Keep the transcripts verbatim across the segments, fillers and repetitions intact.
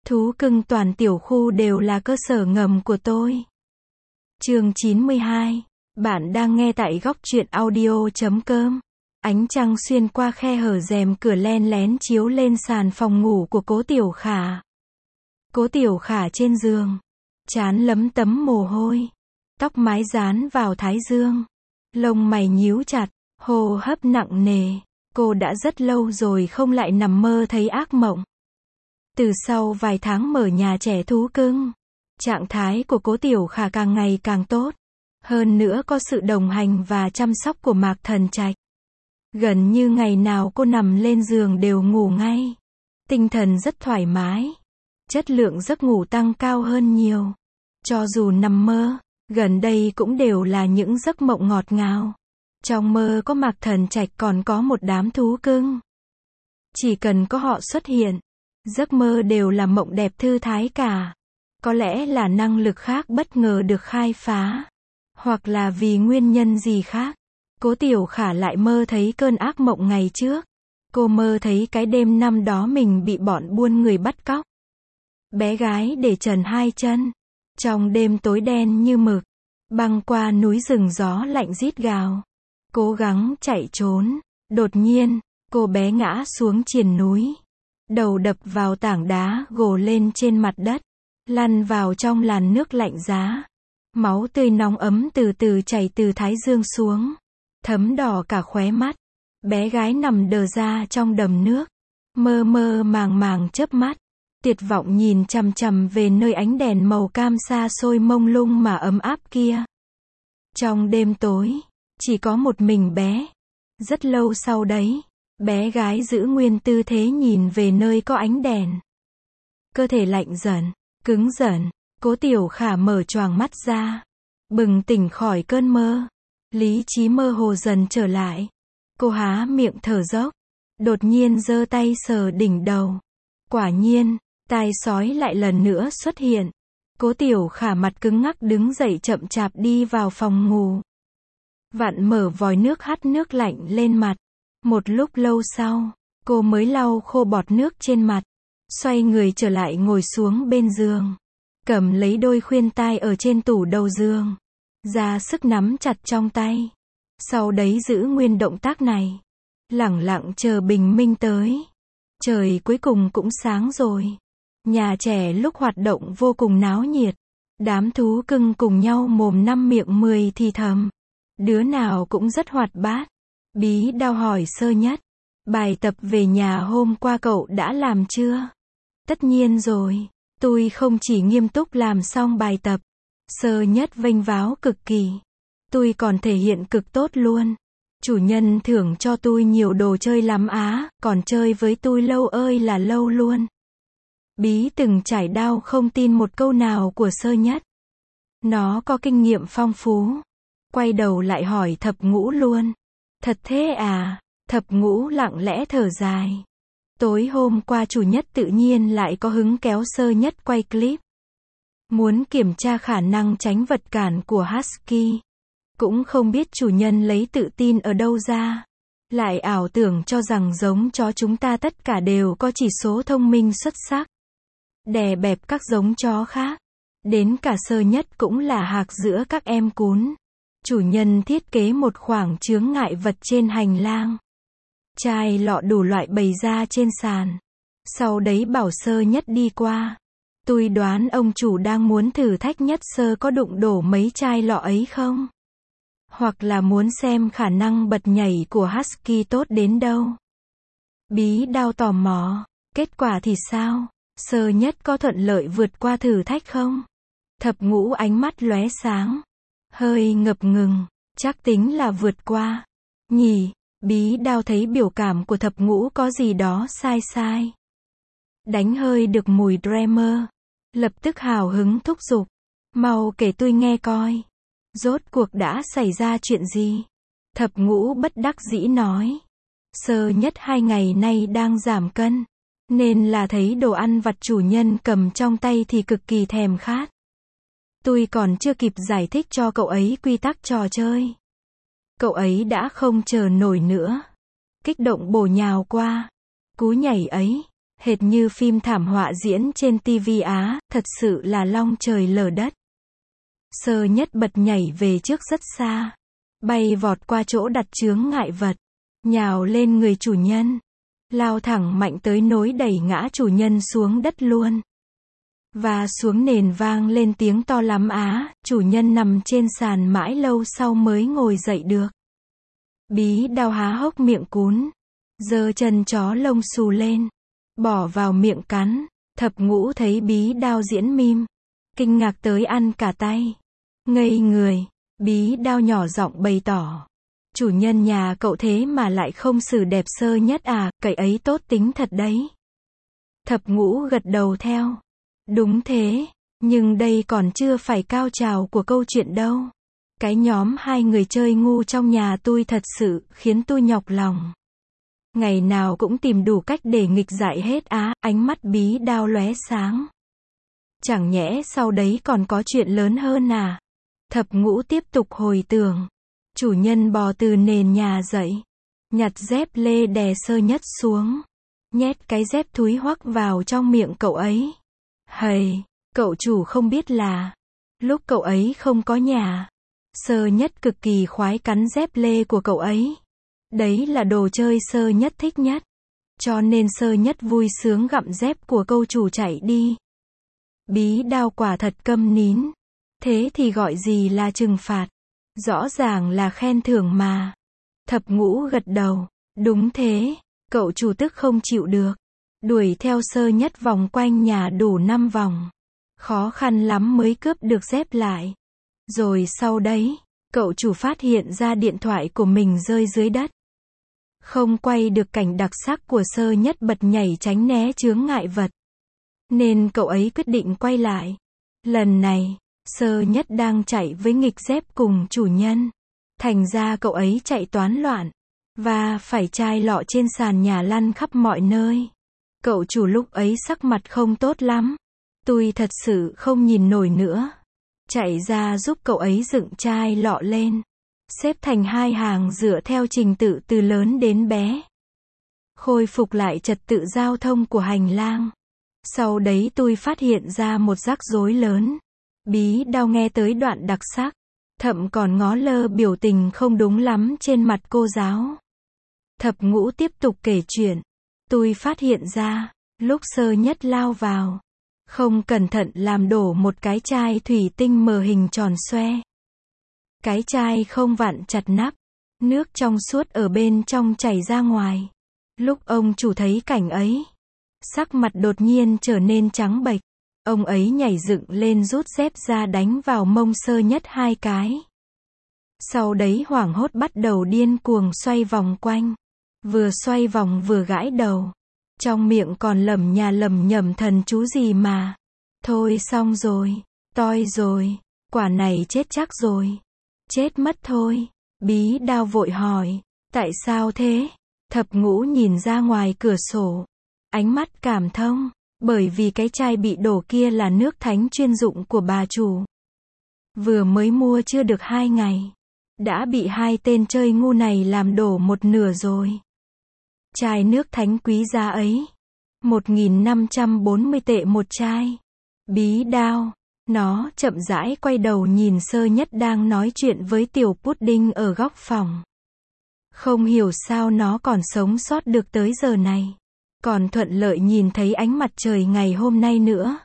Thú cưng toàn tiểu khu đều là cơ sở ngầm của tôi. Chương chín mươi hai. Bạn đang nghe tại góc truyện audio chấm com. Ánh trăng xuyên qua khe hở rèm cửa len lén chiếu lên sàn phòng ngủ của Cố Tiểu Khả. Cố Tiểu Khả trên giường, trán lấm tấm mồ hôi, tóc mái dán vào thái dương, lông mày nhíu chặt, hô hấp nặng nề. Cô đã rất lâu rồi không lại nằm mơ thấy ác mộng. Từ sau vài tháng mở nhà trẻ thú cưng, trạng thái của Cố Tiểu Khả càng ngày càng tốt. Hơn nữa có sự đồng hành và chăm sóc của Mạc Thần Trạch. Gần như ngày nào cô nằm lên giường đều ngủ ngay. Tinh thần rất thoải mái. Chất lượng giấc ngủ tăng cao hơn nhiều. Cho dù nằm mơ, gần đây cũng đều là những giấc mộng ngọt ngào. Trong mơ có Mạc Thần Trạch còn có một đám thú cưng. Chỉ cần có họ xuất hiện, giấc mơ đều là mộng đẹp thư thái cả. Có lẽ là năng lực khác bất ngờ được khai phá. Hoặc là vì nguyên nhân gì khác. Cố Tiểu Khả lại mơ thấy cơn ác mộng ngày trước. Cô mơ thấy cái đêm năm đó mình bị bọn buôn người bắt cóc. Bé gái để trần hai chân. Trong đêm tối đen như mực. Băng qua núi rừng gió lạnh rít gào. Cố gắng chạy trốn. Đột nhiên, cô bé ngã xuống triền núi. Đầu đập vào tảng đá gồ lên trên mặt đất. Lăn vào trong làn nước lạnh giá. Máu tươi nóng ấm từ từ chảy từ thái dương xuống. Thấm đỏ cả khóe mắt. Bé gái nằm đờ ra trong đầm nước. Mơ mơ màng màng chớp mắt. Tuyệt vọng nhìn chằm chằm về nơi ánh đèn màu cam xa xôi mông lung mà ấm áp kia. Trong đêm tối, chỉ có một mình bé. Rất lâu sau đấy, bé gái giữ nguyên tư thế nhìn về nơi có ánh đèn. Cơ thể lạnh dần, cứng dần. Cố Tiểu Khả mở choàng mắt ra. Bừng tỉnh khỏi cơn mơ. Lý trí mơ hồ dần trở lại. Cô há miệng thở dốc. Đột nhiên giơ tay sờ đỉnh đầu. Quả nhiên, tai sói lại lần nữa xuất hiện. Cố Tiểu Khả mặt cứng ngắc đứng dậy chậm chạp đi vào phòng ngủ. Vặn mở vòi nước hắt nước lạnh lên mặt. Một lúc lâu sau, cô mới lau khô bọt nước trên mặt. Xoay người trở lại ngồi xuống bên giường. Cầm lấy đôi khuyên tai ở trên tủ đầu giường. Ra sức nắm chặt trong tay. Sau đấy giữ nguyên động tác này. Lẳng lặng chờ bình minh tới. Trời cuối cùng cũng sáng rồi. Nhà trẻ lúc hoạt động vô cùng náo nhiệt. Đám thú cưng cùng nhau mồm năm miệng mười thì thầm. Đứa nào cũng rất hoạt bát. Bí Đao hỏi Sơ Nhất. Bài tập về nhà hôm qua cậu đã làm chưa? Tất nhiên rồi. Tôi không chỉ nghiêm túc làm xong bài tập. Sơ Nhất vênh váo cực kỳ. Tôi còn thể hiện cực tốt luôn. Chủ nhân thưởng cho tôi nhiều đồ chơi lắm á, còn chơi với tôi lâu ơi là lâu luôn. Bí từng trải đau không tin một câu nào của Sơ Nhất. Nó có kinh nghiệm phong phú. Quay đầu lại hỏi Thập Ngũ luôn. Thật thế à? Thập Ngũ lặng lẽ thở dài. Tối hôm qua chủ nhất tự nhiên lại có hứng kéo Sơ Nhất quay clip. Muốn kiểm tra khả năng tránh vật cản của Husky. Cũng không biết chủ nhân lấy tự tin ở đâu ra. Lại ảo tưởng cho rằng giống chó chúng ta tất cả đều có chỉ số thông minh xuất sắc. Đè bẹp các giống chó khác. Đến cả Sơ Nhất cũng là hạc giữa các em cún. Chủ nhân thiết kế một khoảng chướng ngại vật trên hành lang. Chai lọ đủ loại bày ra trên sàn. Sau đấy bảo Sơ Nhất đi qua. Tôi đoán ông chủ đang muốn thử thách Nhất Sơ có đụng đổ mấy chai lọ ấy không? Hoặc là muốn xem khả năng bật nhảy của Husky tốt đến đâu. Bí Đao tò mò. Kết quả thì sao? Sơ Nhất có thuận lợi vượt qua thử thách không? Thập Ngũ ánh mắt lóe sáng. Hơi ngập ngừng. Chắc tính là vượt qua. Nhỉ? Bí Đao thấy biểu cảm của Thập Ngũ có gì đó sai sai. Đánh hơi được mùi Dreamer. Lập tức hào hứng thúc giục. Mau kể tôi nghe coi. Rốt cuộc đã xảy ra chuyện gì? Thập Ngũ bất đắc dĩ nói. Sơ Nhất hai ngày nay đang giảm cân. Nên là thấy đồ ăn vặt chủ nhân cầm trong tay thì cực kỳ thèm khát. Tôi còn chưa kịp giải thích cho cậu ấy quy tắc trò chơi. Cậu ấy đã không chờ nổi nữa. Kích động bổ nhào qua. Cú nhảy ấy, Hệt như phim thảm họa diễn trên ti vi Á, thật sự là long trời lở đất. Sơ Nhất bật nhảy về trước rất xa, bay vọt qua chỗ đặt chướng ngại vật, nhào lên người chủ nhân, lao thẳng mạnh tới nỗi đẩy ngã chủ nhân xuống đất luôn. Và xuống nền vang lên tiếng to lắm á, chủ nhân nằm trên sàn mãi lâu sau mới ngồi dậy được. Bí Đao há hốc miệng cún, giơ chân chó lông xù lên, bỏ vào miệng cắn. Thập Ngũ thấy Bí Đao diễn mime, kinh ngạc tới ăn cả tay, ngây người. Bí Đao nhỏ giọng bày tỏ, chủ nhân nhà cậu thế mà lại không xử đẹp Sơ Nhất à, cậy ấy tốt tính thật đấy. Thập Ngũ gật đầu theo, đúng thế, nhưng đây còn chưa phải cao trào của câu chuyện đâu. Cái nhóm hai người chơi ngu trong nhà tôi thật sự khiến tôi nhọc lòng. Ngày nào cũng tìm đủ cách để nghịch dại hết á. Ánh mắt Bí Đao lóe sáng. Chẳng nhẽ sau đấy còn có chuyện lớn hơn à? Thập Ngũ tiếp tục hồi tưởng. Chủ nhân bò từ nền nhà dậy, nhặt dép lê đè Sơ Nhất xuống, nhét cái dép thúi hoắc vào trong miệng cậu ấy. Hầy, cậu chủ không biết là, lúc cậu ấy không có nhà, Sơ Nhất cực kỳ khoái cắn dép lê của cậu ấy. Đấy là đồ chơi Sơ Nhất thích nhất. Cho nên Sơ Nhất vui sướng gặm dép của câu chủ chạy đi. Bí Đao quả thật câm nín. Thế thì gọi gì là trừng phạt? Rõ ràng là khen thưởng mà. Thập Ngũ gật đầu. Đúng thế. Cậu chủ tức không chịu được, đuổi theo Sơ Nhất vòng quanh nhà đủ năm vòng. Khó khăn lắm mới cướp được dép lại. Rồi sau đấy, cậu chủ phát hiện ra điện thoại của mình rơi dưới đất. Không quay được cảnh đặc sắc của Sơ Nhất bật nhảy tránh né chướng ngại vật. Nên cậu ấy quyết định quay lại. Lần này, Sơ Nhất đang chạy với nghịch dép cùng chủ nhân. Thành ra cậu ấy chạy toán loạn. Và phải chai lọ trên sàn nhà lăn khắp mọi nơi. Cậu chủ lúc ấy sắc mặt không tốt lắm. Tôi thật sự không nhìn nổi nữa. Chạy ra giúp cậu ấy dựng chai lọ lên. Xếp thành hai hàng dựa theo trình tự từ lớn đến bé. Khôi phục lại trật tự giao thông của hành lang. Sau đấy tôi phát hiện ra một rắc rối lớn. Bí Đao nghe tới đoạn đặc sắc. Thậm còn ngó lơ biểu tình không đúng lắm trên mặt cô giáo. Thập Ngũ tiếp tục kể chuyện. Tôi phát hiện ra, lúc Sơ Nhất lao vào, không cẩn thận làm đổ một cái chai thủy tinh mờ hình tròn xoe. Cái chai không vặn chặt nắp, nước trong suốt ở bên trong chảy ra ngoài. Lúc ông chủ thấy cảnh ấy, sắc mặt đột nhiên trở nên trắng bệch. Ông ấy nhảy dựng lên rút dép ra đánh vào mông Sơ Nhất hai cái. Sau đấy hoảng hốt bắt đầu điên cuồng xoay vòng quanh. Vừa xoay vòng vừa gãi đầu. Trong miệng còn lẩm nhà lẩm nhẩm thần chú gì mà. Thôi xong rồi. Toi rồi. Quả này chết chắc rồi. Chết mất thôi. Bí Đao vội hỏi. Tại sao thế? Thập Ngũ nhìn ra ngoài cửa sổ. Ánh mắt cảm thông. Bởi vì cái chai bị đổ kia là nước thánh chuyên dụng của bà chủ. Vừa mới mua chưa được hai ngày. Đã bị hai tên chơi ngu này làm đổ một nửa rồi. Chai nước thánh quý giá ấy. một nghìn năm trăm bốn mươi tệ một chai. Bí Đao. Nó chậm rãi quay đầu nhìn Sơ Nhất đang nói chuyện với tiểu pudding ở góc phòng. Không hiểu sao nó còn sống sót được tới giờ này. Còn thuận lợi nhìn thấy ánh mặt trời ngày hôm nay nữa.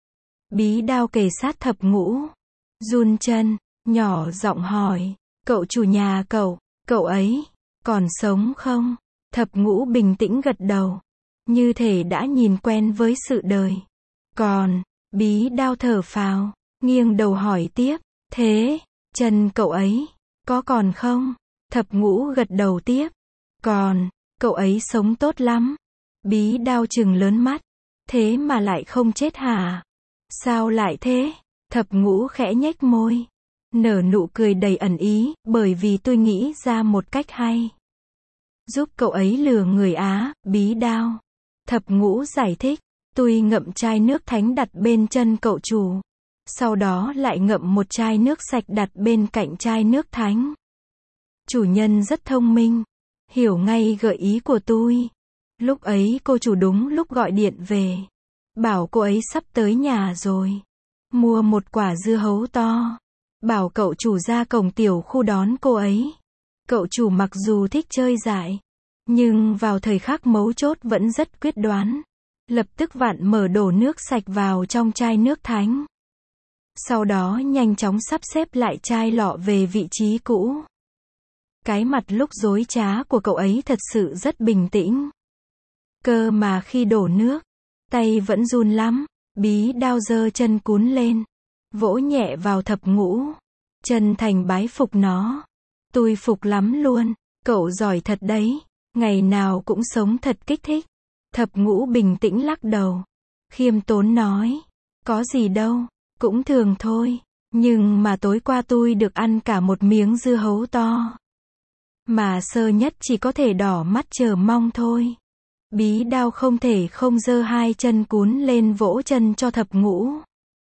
Bí Đao kề sát Thập Ngũ. Run chân, nhỏ giọng hỏi. Cậu chủ nhà cậu, cậu ấy, còn sống không? Thập Ngũ bình tĩnh gật đầu. Như thể đã nhìn quen với sự đời. Còn, Bí Đao thở phào, nghiêng đầu hỏi tiếp. Thế, chân cậu ấy, có còn không? Thập Ngũ gật đầu tiếp. Còn, cậu ấy sống tốt lắm. Bí Đao trừng lớn mắt. Thế mà lại không chết hả? Sao lại thế? Thập Ngũ khẽ nhếch môi. Nở nụ cười đầy ẩn ý, bởi vì tôi nghĩ ra một cách hay. Giúp cậu ấy lừa người Á, Bí Đao. Thập Ngũ giải thích. Tôi ngậm chai nước thánh đặt bên chân cậu chủ. Sau đó lại ngậm một chai nước sạch đặt bên cạnh chai nước thánh. Chủ nhân rất thông minh. Hiểu ngay gợi ý của tôi. Lúc ấy cô chủ đúng lúc gọi điện về. Bảo cô ấy sắp tới nhà rồi. Mua một quả dưa hấu to. Bảo cậu chủ ra cổng tiểu khu đón cô ấy. Cậu chủ mặc dù thích chơi dại, nhưng vào thời khắc mấu chốt vẫn rất quyết đoán. Lập tức vặn mở đổ nước sạch vào trong chai nước thánh. Sau đó nhanh chóng sắp xếp lại chai lọ về vị trí cũ. Cái mặt lúc dối trá của cậu ấy thật sự rất bình tĩnh. Cơ mà khi đổ nước, tay vẫn run lắm. Bí đao giơ chân cún lên, vỗ nhẹ vào thập ngũ. Chân thành bái phục nó. Tôi phục lắm luôn, cậu giỏi thật đấy. Ngày nào cũng sống thật kích thích. Thập ngũ bình tĩnh lắc đầu. Khiêm tốn nói. Có gì đâu, cũng thường thôi. Nhưng mà tối qua tôi được ăn cả một miếng dưa hấu to. Mà sơ nhất chỉ có thể đỏ mắt chờ mong thôi. Bí đao không thể không giơ hai chân cún lên vỗ chân cho thập ngũ.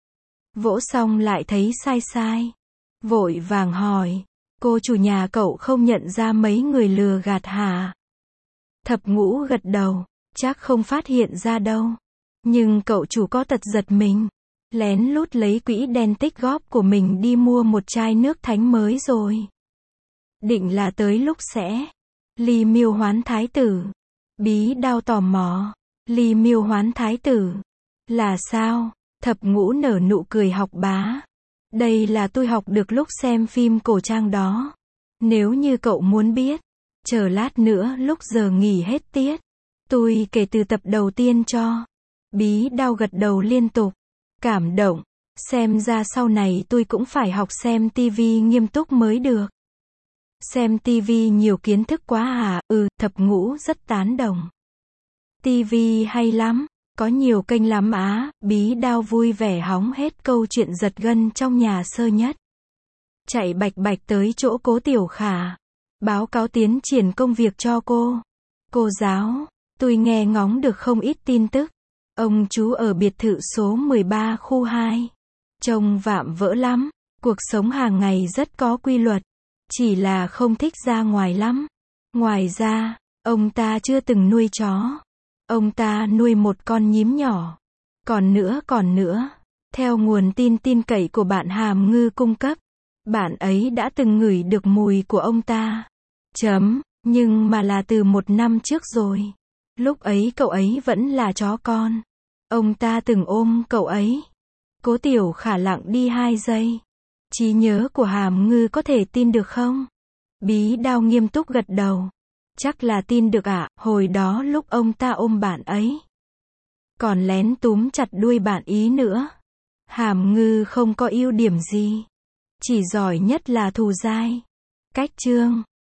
Vỗ xong lại thấy sai sai. Vội vàng hỏi. Cô chủ nhà cậu không nhận ra mấy người lừa gạt hả? Thập ngũ gật đầu. Chắc không phát hiện ra đâu. Nhưng cậu chủ có tật giật mình. Lén lút lấy quỹ đen tích góp của mình đi mua một chai nước thánh mới rồi. Định là tới lúc sẽ ly miêu hoán thái tử. Bí đao tò mò. Ly miêu hoán thái tử là sao? Thập ngũ nở nụ cười học bá. Đây là tôi học được lúc xem phim cổ trang đó. Nếu như cậu muốn biết, chờ lát nữa lúc giờ nghỉ hết tiết, tôi kể từ tập đầu tiên cho. Bí đao gật đầu liên tục. Cảm động. Xem ra sau này tôi cũng phải học xem tivi nghiêm túc mới được. Xem tivi nhiều kiến thức quá à? Ừ, thập ngũ rất tán đồng. Tivi hay lắm, có nhiều kênh lắm á. Bí đao vui vẻ hóng hết câu chuyện giật gân trong nhà sơ nhất. Chạy bạch bạch tới chỗ cố Tiểu Khả. Báo cáo tiến triển công việc cho cô. Cô giáo, tôi nghe ngóng được không ít tin tức. Ông chú ở biệt thự số mười ba khu hai. Trông vạm vỡ lắm. Cuộc sống hàng ngày rất có quy luật. Chỉ là không thích ra ngoài lắm. Ngoài ra, ông ta chưa từng nuôi chó. Ông ta nuôi một con nhím nhỏ. Còn nữa còn nữa. Theo nguồn tin tin cậy của bạn Hàm Ngư cung cấp, bạn ấy đã từng ngửi được mùi của ông ta. Chấm, nhưng mà là từ một năm trước rồi. Lúc ấy cậu ấy vẫn là chó con. Ông ta từng ôm cậu ấy. Cố Tiểu Khả lặng đi hai giây. Trí nhớ của Hàm Ngư có thể tin được không? Bí đao nghiêm túc gật đầu. Chắc là tin được ạ, à, hồi đó lúc ông ta ôm bạn ấy. Còn lén túm chặt đuôi bạn ý nữa. Hàm Ngư không có ưu điểm gì. Chỉ giỏi nhất là thù dai. Cách chương